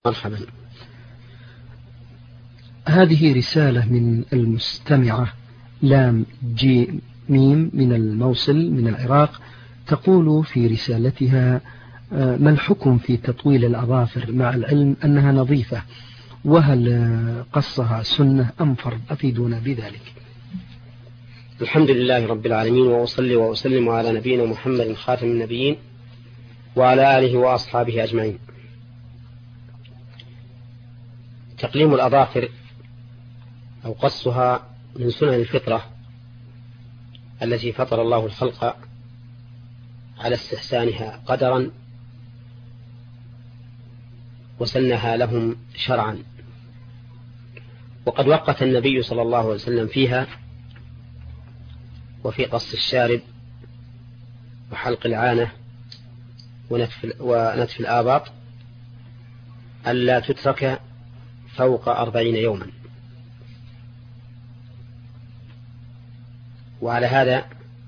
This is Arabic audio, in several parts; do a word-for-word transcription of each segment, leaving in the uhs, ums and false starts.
مرحبا. هذه رسالة من المستمعة لام جي ميم من الموصل من العراق، تقول في رسالتها: ما الحكم في تطويل الأظافر مع العلم أنها نظيفة، وهل قصها سنة أم فرض؟ أفيدونا بذلك. الحمد لله رب العالمين، وأصلي وأسلم على نبينا محمد خاتم النبيين وعلى آله وأصحابه أجمعين. تقليم الأظافر أو قصها من سنن الفطرة التي فطر الله الخلق على استحسانها قدرا وسنها لهم شرعا، وقد وقت النبي صلى الله عليه وسلم فيها وفي قص الشارب وحلق العانة ونتف, ونتف الآباط ألا تترك فوق أربعين يوما. وعلى هذا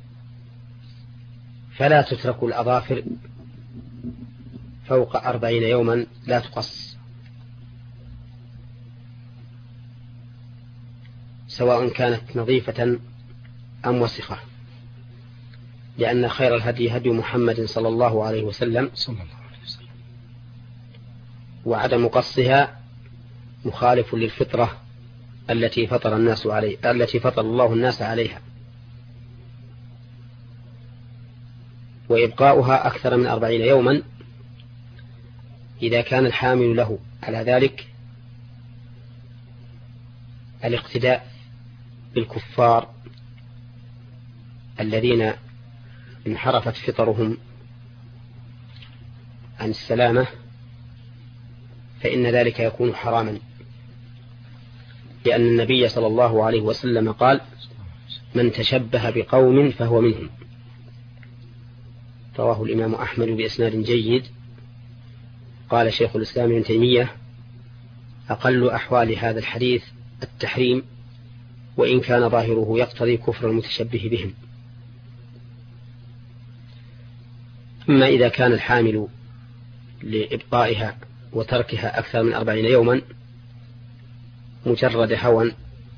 فلا تترك الأظافر فوق أربعين يوما، لا تقص، سواء كانت نظيفة أم وسخة، لأن خير الهدي هدي محمد صلى الله عليه وسلم، وعدم قصها مخالف للفطرة التي فطر الناس عليه التي فطر الله الناس عليها. وإبقاؤها أكثر من أربعين يوما إذا كان الحامل له على ذلك الاقتداء بالكفار الذين انحرفت فطرهم عن السلامة، فإن ذلك يكون حراما، لأن النبي صلى الله عليه وسلم قال: من تشبه بقوم فهو منهم. رواه الإمام أحمد بإسناد جيد. قال شيخ الإسلام ابن تيمية: أقل أحوال هذا الحديث التحريم، وإن كان ظاهره يقتضي كفر المتشبه بهم. أما إذا كان الحامل لإبقائها وتركها أكثر من أربعين يوما مجرد هوى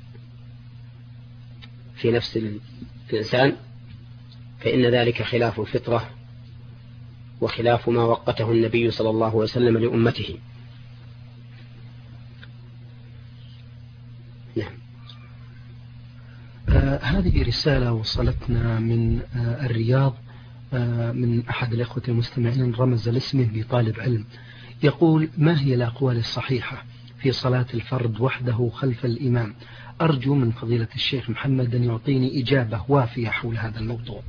في نفس الإنسان، فإن ذلك خلاف الفطرة وخلاف ما وقته النبي صلى الله عليه وسلم لأمته. نعم. آه هذه رسالة وصلتنا من آه الرياض، آه من أحد الإخوة المستمعين، رمز لاسمه بطالب علم، يقول: ما هي الأقوال الصحيحة في صلاة الفرد وحده خلف الإمام؟ أرجو من فضيلة الشيخ محمد أن يعطيني إجابة وافية حول هذا الموضوع.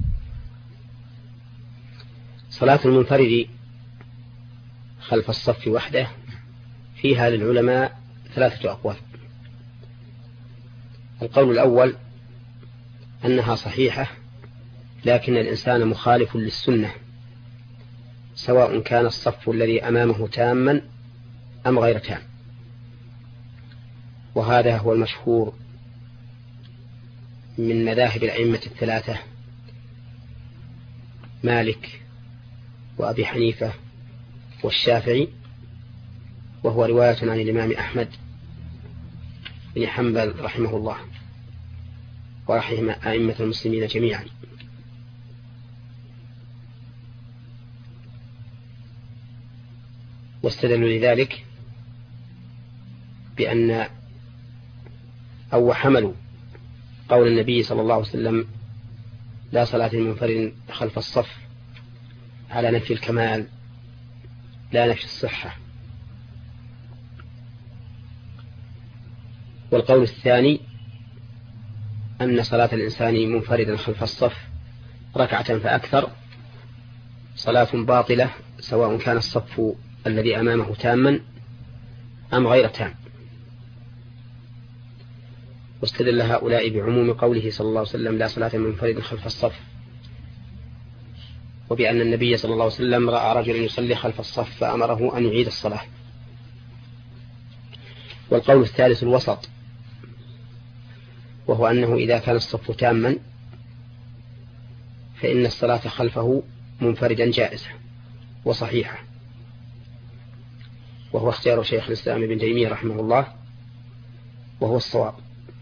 صلاة المنفرد خلف الصف وحده فيها للعلماء ثلاثة أقوال. القول الأول أنها صحيحة، لكن الإنسان مخالف للسنة، سواء كان الصف الذي أمامه تاما أم غير تام، وهذا هو المشهور من مذاهب الأئمة الثلاثة: مالك وأبي حنيفة والشافعي، وهو رواية عن الإمام أحمد بن حنبل رحمه الله ورحم أئمة المسلمين جميعا. واستدلوا لذلك بأن أو حملوا قول النبي صلى الله عليه وسلم: لا صلاة لمنفرد خلف الصف، على نفي الكمال لا نفي الصحة. والقول الثاني أن صلاة الإنسان منفردا خلف الصف ركعة فأكثر صلاة باطلة، سواء كان الصف الذي أمامه تاما أم غير تام. واستدل هؤلاء بعموم قوله صلى الله عليه وسلم: لا صلاة منفرد خلف الصف، وبأن النبي صلى الله عليه وسلم رأى رجلا يصلي خلف الصف فأمره أن يعيد الصلاة. والقول الثالث الوسط، وهو أنه إذا كان الصف تاما فإن الصلاة خلفه منفردا جائزة وصحيحة، وهو اختيار شيخ الإسلام ابن تيمية رحمه الله، وهو الصواب.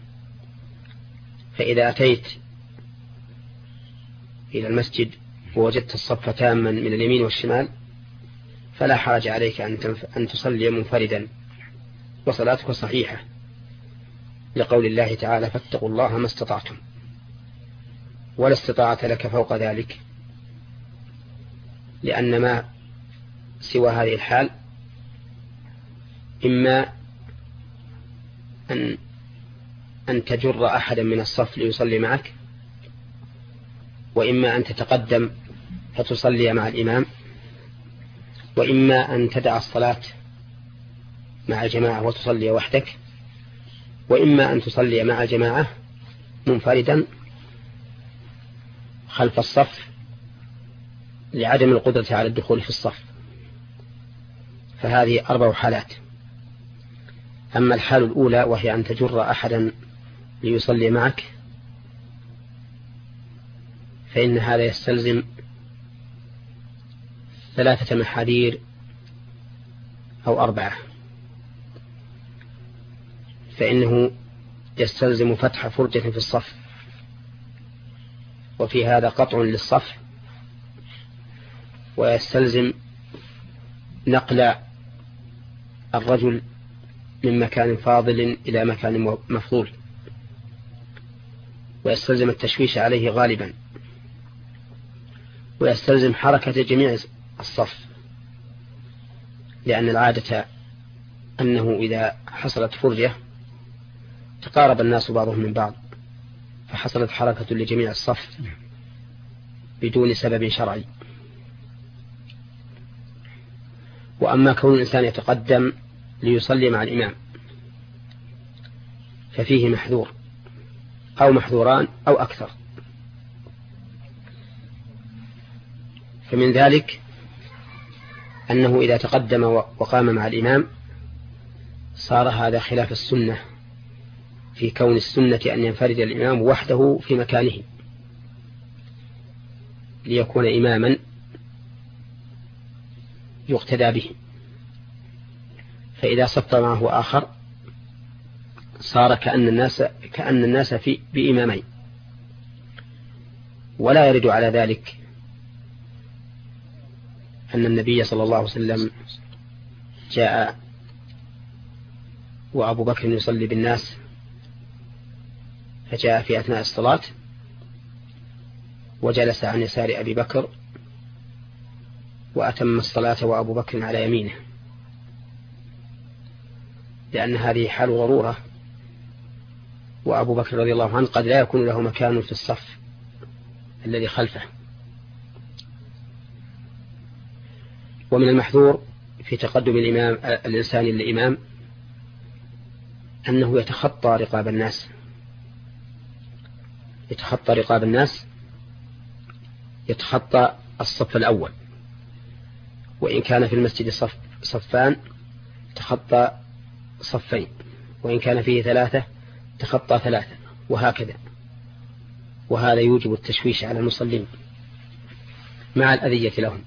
فإذا أتيت إلى المسجد ووجدت الصف تاما من اليمين والشمال فلا حرج عليك أن تصلي منفردا وصلاتك صحيحة، لقول الله تعالى: فاتقوا الله ما استطعتم، ولا استطاعة لك فوق ذلك، لأن ما سوى هذه الحال إما أن أن تجر أحدا من الصف ليصلي معك، وإما أن تتقدم فتصلي مع الإمام، وإما أن تدع الصلاة مع الجماعة وتصلي وحدك، وإما أن تصلي مع الجماعة منفردا خلف الصف لعدم القدرة على الدخول في الصف. فهذه أربع حالات. أما الحال الأولى وهي أن تجر أحدا ليصلي معك فإن هذا يستلزم ثلاثة محاذير أو أربعة. فإنه يستلزم فتح فرجة في الصف، وفي هذا قطع للصف، ويستلزم نقل الرجل من مكان فاضل إلى مكان مفضول، ويستلزم التشويش عليه غالبا، ويستلزم حركة جميع الصف، لأن العادة أنه إذا حصلت فرجة تقارب الناس بعضهم من بعض، فحصلت حركة لجميع الصف بدون سبب شرعي. وأما كون الإنسان يتقدم ليصلي مع الإمام ففيه محذور أو محذوران أو أكثر. فمن ذلك أنه إذا تقدم وقام مع الإمام صار هذا خلاف السنة، في كون السنة أن ينفرد الإمام وحده في مكانه ليكون إماما يقتدى به. فإذا صف معه آخر صار كأن الناس كأن الناس في بإمامين. ولا يرد على ذلك أن النبي صلى الله عليه وسلم جاء وأبو بكر يصلي بالناس، فجاء في أثناء الصلاة وجلس عن يسار أبي بكر وأتم الصلاة وأبو بكر على يمينه، لأن هذه حال ضرورة، وأبو بكر رضي الله عنه قد لا يكون له مكان في الصف الذي خلفه. ومن المحذور في تقدم الإمام الإنسان للإمام أنه يتخطى رقاب الناس يتخطى رقاب الناس يتخطى الصف الأول، وإن كان في المسجد صف صفان تخطى صفين، وإن كان فيه ثلاثة تخطى ثلاثة، وهكذا. وهذا يوجب التشويش على المصلين مع الأذية لهم.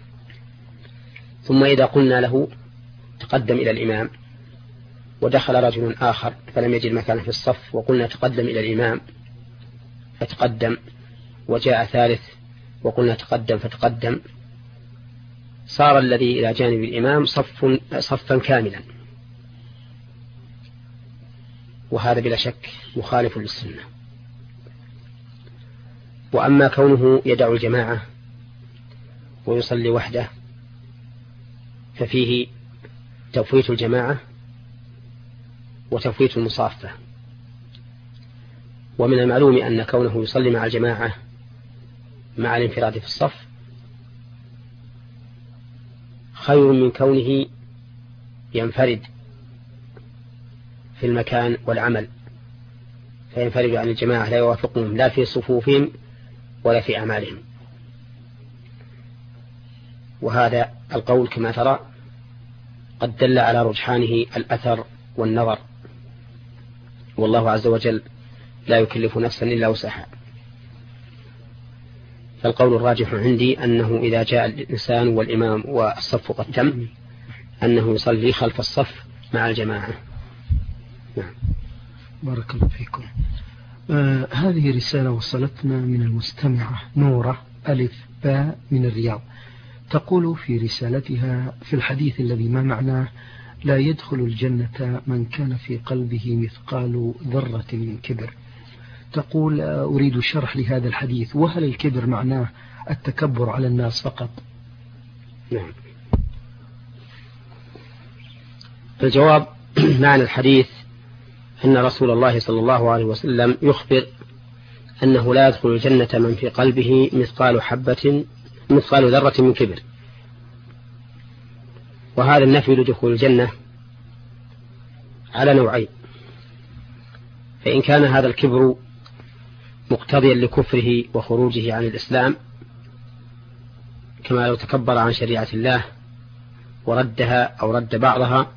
ثم إذا قلنا له تقدم إلى الإمام ودخل رجل آخر فلم يجد مكانا في الصف، وقلنا تقدم إلى الإمام فتقدم، وجاء ثالث وقلنا تقدم فتقدم، صار الذي إلى جانب الإمام صف صفا كاملا، وهذا بلا شك مخالف للسنة. وأما كونه يدع الجماعة ويصلي وحده ففيه تفويت الجماعة وتفويت المصافة. ومن المعلوم أن كونه يصلي مع الجماعة مع الانفراد في الصف خير من كونه ينفرد في المكان والعمل، فينفرد عن الجماعة لا يوافقهم لا في صفوفهم ولا في أعمالهم. وهذا القول كما ترى قد دل على رجحانه الأثر والنظر، والله عز وجل لا يكلف نفسا إلا وسعها. فالقول الراجح عندي أنه إذا جاء الإنسان والإمام والصف قد تم أنه يصلي خلف الصف مع الجماعة. نعم. بارك الله فيكم. آه هذه رسالة وصلتنا من المستمعة نورة ألف باء من الرياض، تقول في رسالتها: في الحديث الذي ما معناه لا يدخل الجنة من كان في قلبه مثقال ذرة من كبر، تقول: أريد شرح لهذا الحديث، وهل الكبر معناه التكبر على الناس فقط؟ نعم. الجواب: معنى الحديث أن رسول الله صلى الله عليه وسلم يخبر أنه لا يدخل الجنة من في قلبه مثقال حبة مثقال ذرة من كبر، وهذا النفي لدخول الجنة على نوعين: فإن كان هذا الكبر مقتضيا لكفره وخروجه عن الإسلام، كما لو تكبر عن شريعة الله وردها أو رد بعضها،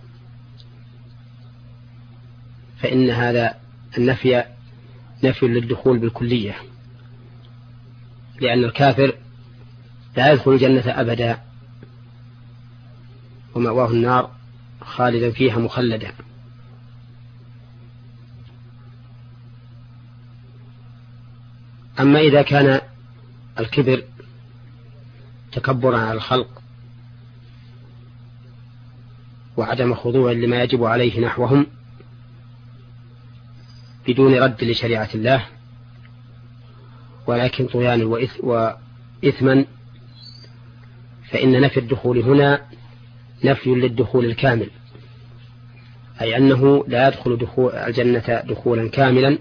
فإن هذا النفي نفي للدخول بالكلية، لأن الكافر لا يدخل الجنة أبدا ومأواه النار خالدا فيها مخلدا. أما إذا كان الكبر تكبرا على الخلق وعدم خضوع لما يجب عليه نحوهم بدون رد لشريعة الله، ولكن طغيان وإثما، فإن نفي الدخول هنا نفي للدخول الكامل، أي أنه لا يدخل دخول الجنة دخولا كاملا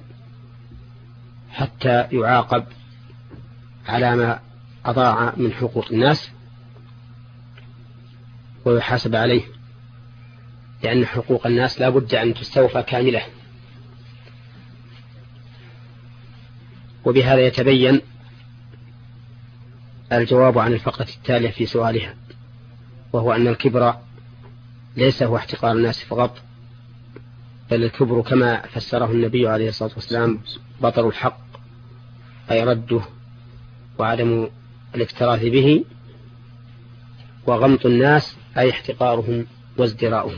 حتى يعاقب على ما أضاع من حقوق الناس ويحاسب عليه، لأن حقوق الناس لا بد أن تستوفى كاملة. وبهذا يتبين الجواب عن الفقرة التالية في سؤالها، وهو أن الكبر ليس هو احتقار الناس فقط، بل الكبر كما فسره النبي عليه الصلاة والسلام بطر الحق، أي رده وعدم الاكتراث به، وغمط الناس أي احتقارهم وازدراؤهم.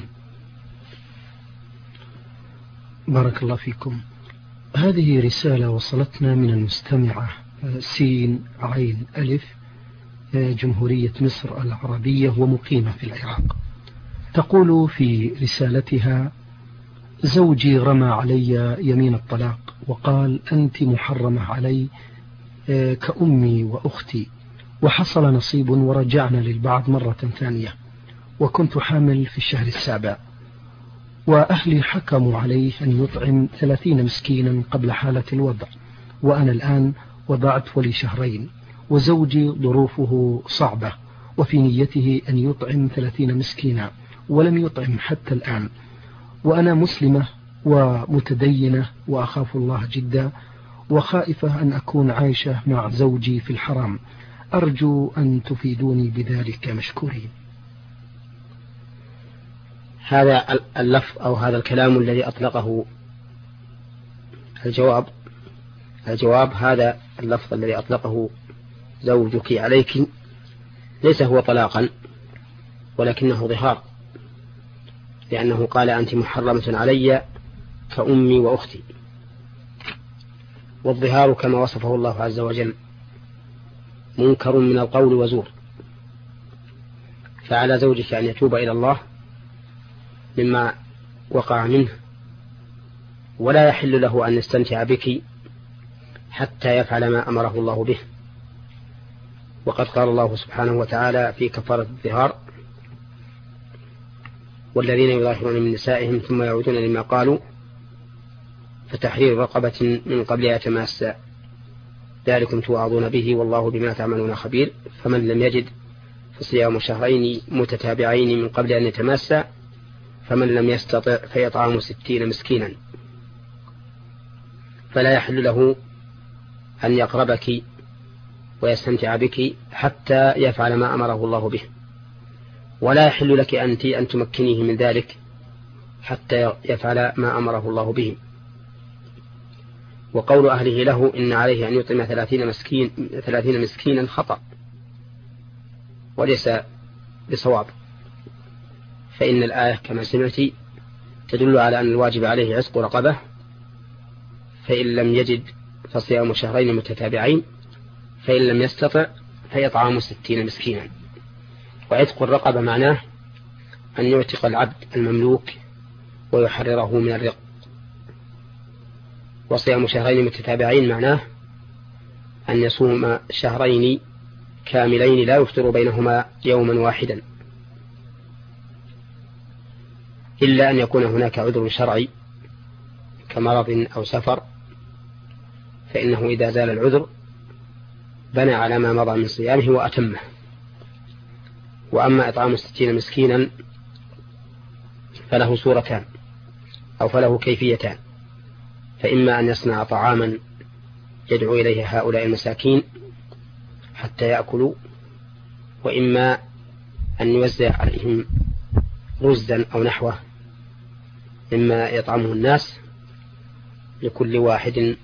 بارك الله فيكم. هذه رسالة وصلتنا من المستمعة سين عين ألف، جمهورية مصر العربية ومقيمة في العراق، تقول في رسالتها: زوجي رمى علي يمين الطلاق وقال: أنت محرمة علي كأمي وأختي، وحصل نصيب ورجعنا للبعض مرة ثانية، وكنت حامل في الشهر السابع، وأهلي حكموا عليه أن يطعم ثلاثين مسكينا قبل حالة الوضع، وأنا الآن وضعت ولي شهرين، وزوجي ظروفه صعبة وفي نيته أن يطعم ثلاثين مسكينا ولم يطعم حتى الآن، وأنا مسلمة ومتدينة وأخاف الله جدا، وخائفة أن أكون عايشة مع زوجي في الحرام، أرجو أن تفيدوني بذلك مشكورين. هذا اللفظ أو هذا الكلام الذي أطلقه الجواب الجواب هذا اللفظ الذي أطلقه زوجك عليك ليس هو طلاقا، ولكنه ظهار، لأنه قال: أنت محرمة علي كأمي وأختي. والظهار كما وصفه الله عز وجل منكر من القول وزور، فعلى زوجك أن يتوب إلى الله مما وقع منه، ولا يحل له أن يستمتع بك حتى يفعل ما أمره الله به. وقد قال الله سبحانه وتعالى في كفارة الظهار: والذين يظاهرون من نسائهم ثم يعودون لما قالوا فتحرير رقبة من قبل يتماسا ذلكم توعظون به والله بما تعملون خبير، فمن لم يجد فصيام شهرين متتابعين من قبل أن يتماسا، فمن لم يستطع فيطعم ستين مسكينا. فلا يحل له أن يقربك ويستمتع بك حتى يفعل ما أمره الله به، ولا يحل لك أنت أن تمكنيه من ذلك حتى يفعل ما أمره الله به. وقول أهله له إن عليه أن يطعم ثلاثين مسكين ثلاثين مسكينا خطأ وليس بصواب، فإن الآية كما سمعت تدل على أن الواجب عليه عتق رقبة، فإن لم يجد فصيام شهرين متتابعين، فإن لم يستطع فإطعام ستين مسكينا. وعتق الرقبة معناه أن يعتق العبد المملوك ويحرره من الرق. وصيام شهرين متتابعين معناه أن يصوم شهرين كاملين لا يفطر بينهما يوما واحدا، إلا أن يكون هناك عذر شرعي كمرض أو سفر، فإنه إذا زال العذر بنى على ما مضى من صيامه وأتمه. وأما إطعام ستين مسكينا فله صورتان أو فله كيفيتان، فإما أن يصنع طعاما يدعو إليه هؤلاء المساكين حتى يأكلوا، وإما أن يوزع عليهم رزا أو نحوه مما يطعمه الناس، لكل واحد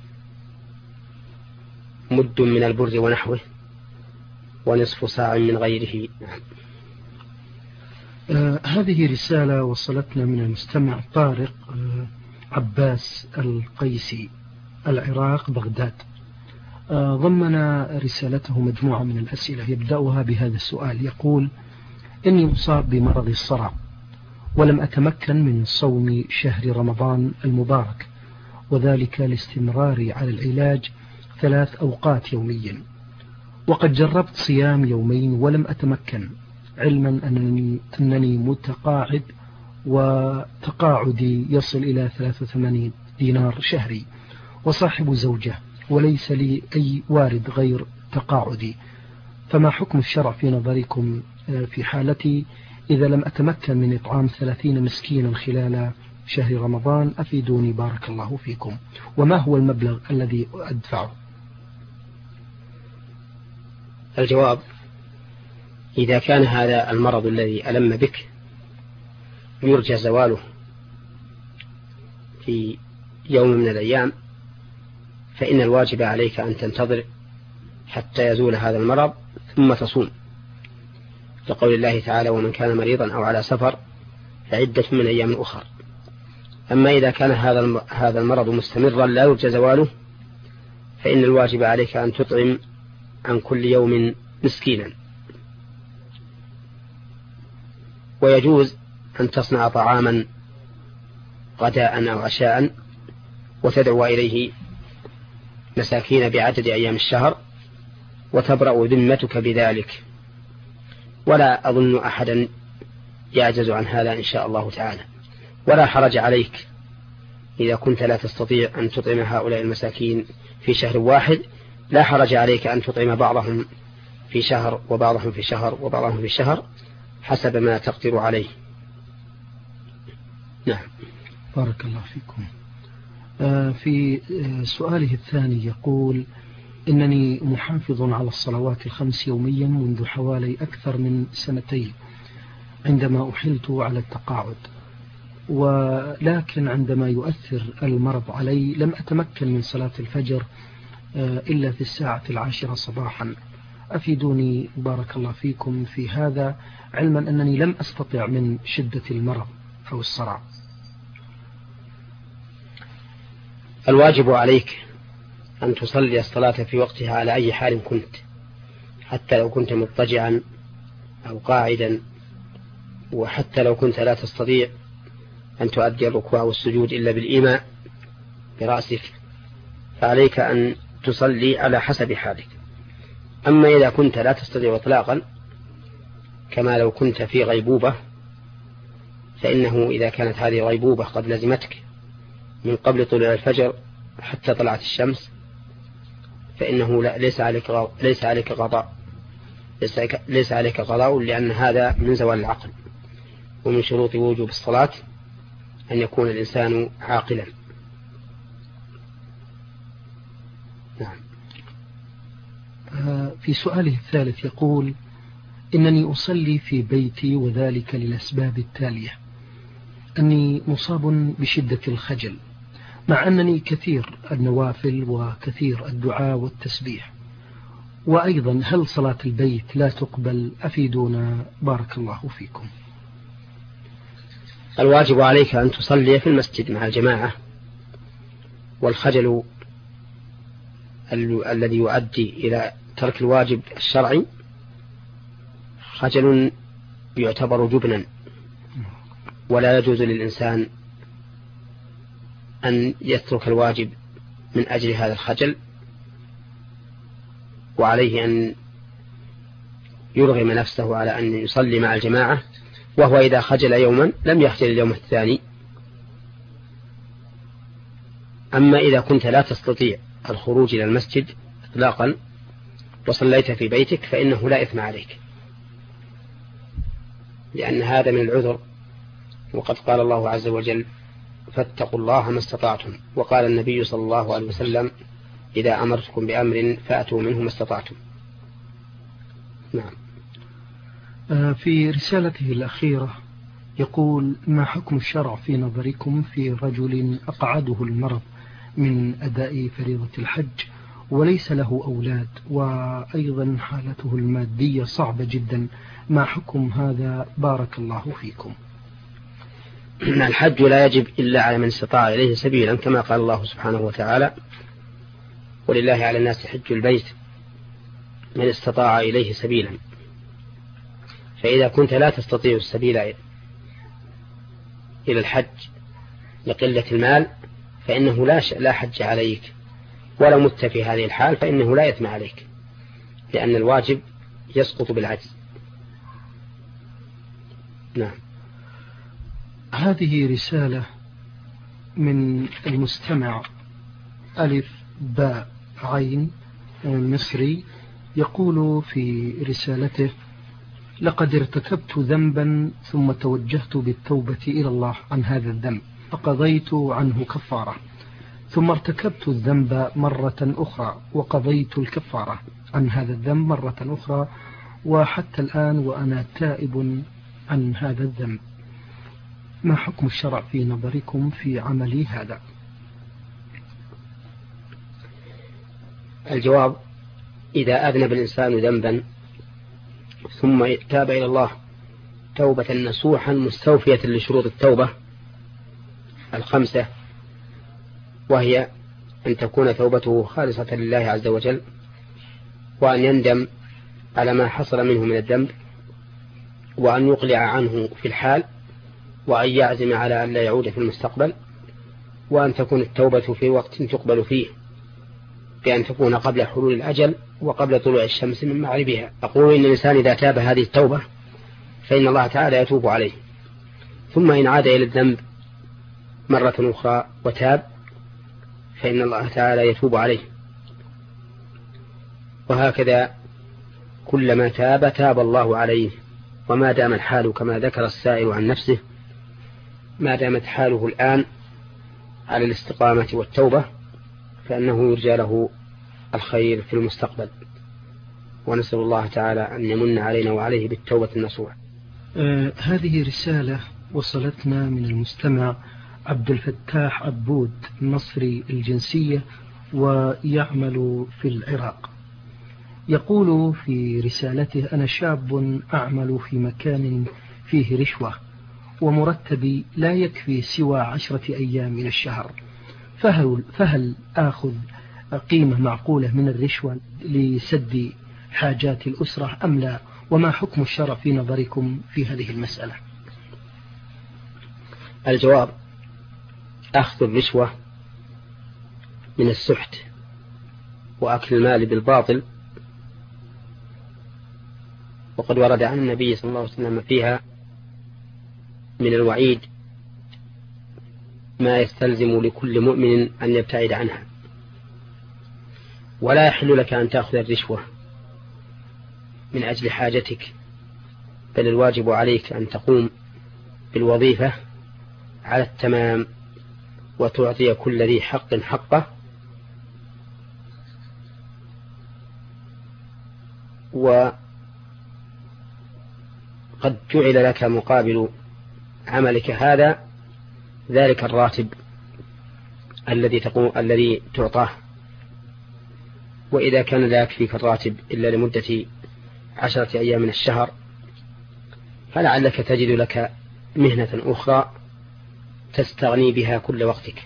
مد من البر ونحوه ونصف صاع من غيره. آه هذه رسالة وصلتنا من المستمع طارق آه عباس القيسي، العراق، بغداد. آه ضمن رسالته مجموعة من الأسئلة يبدأها بهذا السؤال، يقول: إني مصاب بمرض الصرع ولم أتمكن من صوم شهر رمضان المبارك، وذلك لاستمراري على العلاج ثلاث أوقات يوميا، وقد جربت صيام يومين ولم أتمكن، علما أنني, أنني متقاعد وتقاعدي يصل إلى ثلاثة وثمانين دينار شهري، وصاحب زوجة وليس لي أي وارد غير تقاعدي، فما حكم الشرع في نظركم في حالتي إذا لم أتمكن من إطعام ثلاثين مسكينا خلال شهر رمضان؟ أفيدوني بارك الله فيكم، وما هو المبلغ الذي أدفعه؟ الجواب: إذا كان هذا المرض الذي ألم بك يرجى زواله في يوم من الأيام، فإن الواجب عليك أن تنتظر حتى يزول هذا المرض ثم تصوم، لقول الله تعالى: ومن كان مريضا أو على سفر فعدة من أيام أخر. أما إذا كان هذا هذا المرض مستمرا لا يرجى زواله، فإن الواجب عليك أن تطعم عن كل يوم مسكينا. ويجوز أن تصنع طعاما غداء أو عشاء وتدعو إليه مساكين بعدد أيام الشهر، وتبرأ ذمتك بذلك، ولا أظن أحدا يعجز عن هذا إن شاء الله تعالى. ولا حرج عليك إذا كنت لا تستطيع أن تطعم هؤلاء المساكين في شهر واحد، لا حرج عليك أن تطعم بعضهم في شهر وبعضهم في شهر وبعضهم في شهر حسب ما تقدر عليه. نعم. بارك الله فيكم. في سؤاله الثاني يقول: إنني محافظ على الصلوات الخمس يوميا منذ حوالي أكثر من سنتين عندما أحلت على التقاعد، ولكن عندما يؤثر المرض علي لم أتمكن من صلاة الفجر إلا في الساعة العاشرة صباحا. أفيدوني بارك الله فيكم في هذا، علما أنني لم أستطع من شدة المرض أو الصرع. الواجب عليك أن تصلي الصلاة في وقتها على أي حال كنت، حتى لو كنت مضطجعا أو قاعدا، وحتى لو كنت لا تستطيع أن تؤدي الركوع والسجود إلا بالإيماء برأسك، فعليك أن تصلي على حسب حالك. أما إذا كنت لا تستطيع إطلاقا، كما لو كنت في غيبوبة، فإنه إذا كانت هذه الغيبوبة قد لزمتك من قبل طلوع الفجر حتى طلعت الشمس، فإنه ليس عليك ليس عليك قضاء ليس عليك قضاء لأن هذا من زوال العقل، ومن شروط وجوب الصلاة أن يكون الإنسان عاقلا. نعم. في سؤاله الثالث يقول: إنني أصلي في بيتي، وذلك للأسباب التالية: أني مصاب بشدة الخجل، مع أنني كثير النوافل وكثير الدعاء والتسبيح. وأيضا هل صلاة البيت لا تقبل؟ أفيدونا بارك الله فيكم. الواجب عليك أن تصلي في المسجد مع الجماعة، والخجل ال- الذي يؤدي إلى ترك الواجب الشرعي خجل يعتبر جبنا، ولا يجوز للإنسان أن يترك الواجب من أجل هذا الخجل، وعليه أن يرغم نفسه على أن يصلي مع الجماعة، وهو إذا خجل يوما لم يخجل اليوم الثاني. أما إذا كنت لا تستطيع الخروج إلى المسجد إطلاقا وصليت في بيتك فإنه لا إثم عليك، لأن هذا من العذر، وقد قال الله عز وجل: فاتقوا الله ما استطعتم. وقال النبي صلى الله عليه وسلم: إذا أمرتكم بأمر فأتوا منه ما استطعتم. نعم. في رسالته الأخيرة يقول: ما حكم الشرع في نظركم في رجل أقعده المرض من أداء فريضة الحج وليس له أولاد، وأيضا حالته المادية صعبة جدا، ما حكم هذا بارك الله فيكم؟ الحج لا يجب إلا على من استطاع إليه سبيلا، كما قال الله سبحانه وتعالى: ولله على الناس حج البيت من استطاع إليه سبيلا. فإذا كنت لا تستطيع السبيل إلى الحج لقلة المال فإنه لا لا حج عليك، ولو مت في هذه الحال فإنه لا يثم عليك، لأن الواجب يسقط بالعجز. نعم. هذه رسالة من المستمع ألف باء عين مصري، يقول في رسالته: لقد ارتكبت ذنبا ثم توجهت بالتوبة إلى الله عن هذا الذنب فقضيت عنه كفارة، ثم ارتكبت الذنب مرة أخرى وقضيت الكفارة عن هذا الذنب مرة أخرى، وحتى الآن وأنا تائب عن هذا الذنب، ما حكم الشرع في نظركم في عملي هذا؟ الجواب: إذا أذنب الإنسان ذنبا ثم تاب إلى الله توبة نصوحا مستوفية لشروط التوبة الخمسة، وهي أن تكون توبته خالصة لله عز وجل، وأن يندم على ما حصل منه من الذنب، وأن يقلع عنه في الحال، وأن يعزم على أن لا يعود في المستقبل، وأن تكون التوبة في وقت تقبل فيه، بأن تكون قبل حلول الأجل وقبل طلوع الشمس من مغربها. أقول إن الإنسان إذا تاب هذه التوبة فإن الله تعالى يتوب عليه، ثم إن عاد إلى الذنب مرة أخرى وتاب فإن الله تعالى يتوب عليه، وهكذا كلما تاب تاب الله عليه. وما دام الحال كما ذكر السائل عن نفسه، ما دامت حاله الآن على الاستقامة والتوبة فإنه يرجى له الخير في المستقبل، ونسأل الله تعالى أن يمن علينا وعليه بالتوبة النصوح. آه هذه رسالة وصلتنا من المستمع عبد الفتاح عبود، مصري الجنسية ويعمل في العراق. يقول في رسالته: أنا شاب أعمل في مكان فيه رشوة، ومرتبي لا يكفي سوى عشرة أيام من الشهر، فهل, فهل آخذ قيمة معقولة من الرشوة لسد حاجات الأسرة أم لا؟ وما حكم الشرع في نظركم في هذه المسألة؟ الجواب: أخذ الرشوة من السحت وأكل المال بالباطل، وقد ورد عن النبي صلى الله عليه وسلم فيها من الوعيد ما يستلزم لكل مؤمن أن يبتعد عنها. ولا يحل لك أن تأخذ الرشوة من أجل حاجتك، بل الواجب عليك أن تقوم بالوظيفة على التمام وتعطي كل ذي حق حقه، وقد جعل لك مقابل عملك هذا ذلك الراتب الذي تقوم الذي تعطاه. وإذا كان لا يكفيك الراتب إلا لمدة عشرة أيام من الشهر فلعلك تجد لك مهنة أخرى تستغني بها كل وقتك.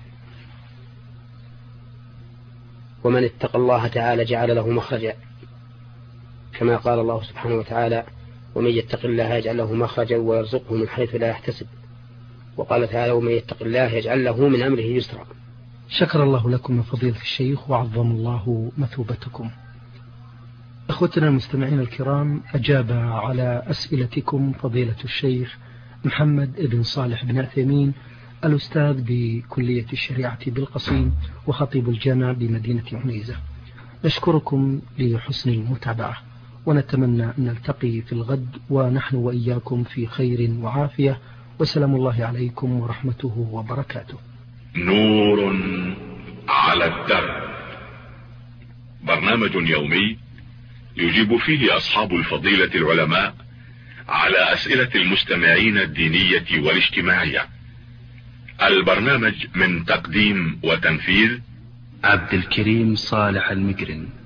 ومن اتقى الله تعالى جعل له مخرجا، كما قال الله سبحانه وتعالى: ومن يتق الله يجعل له مخرجا ويرزقه من حيث لا يحتسب. وقال تعالى: ومن يتق الله يجعل له من أمره يسرا. شكر الله لكم من فضيلة الشيخ وعظم الله مثوبتكم. أخوتنا المستمعين الكرام، أجاب على أسئلتكم فضيلة الشيخ محمد بن صالح بن عثيمين، الأستاذ بكلية الشريعة بالقصيم وخطيب الجامع بمدينة عنيزة. نشكركم لحسن المتابعة، ونتمنى أن نلتقي في الغد ونحن وإياكم في خير وعافية، وسلام الله عليكم ورحمته وبركاته. نور على الدرب، برنامج يومي يجيب فيه أصحاب الفضيلة العلماء على أسئلة المستمعين الدينية والاجتماعية. البرنامج من تقديم وتنفيذ عبد الكريم صالح المقرن.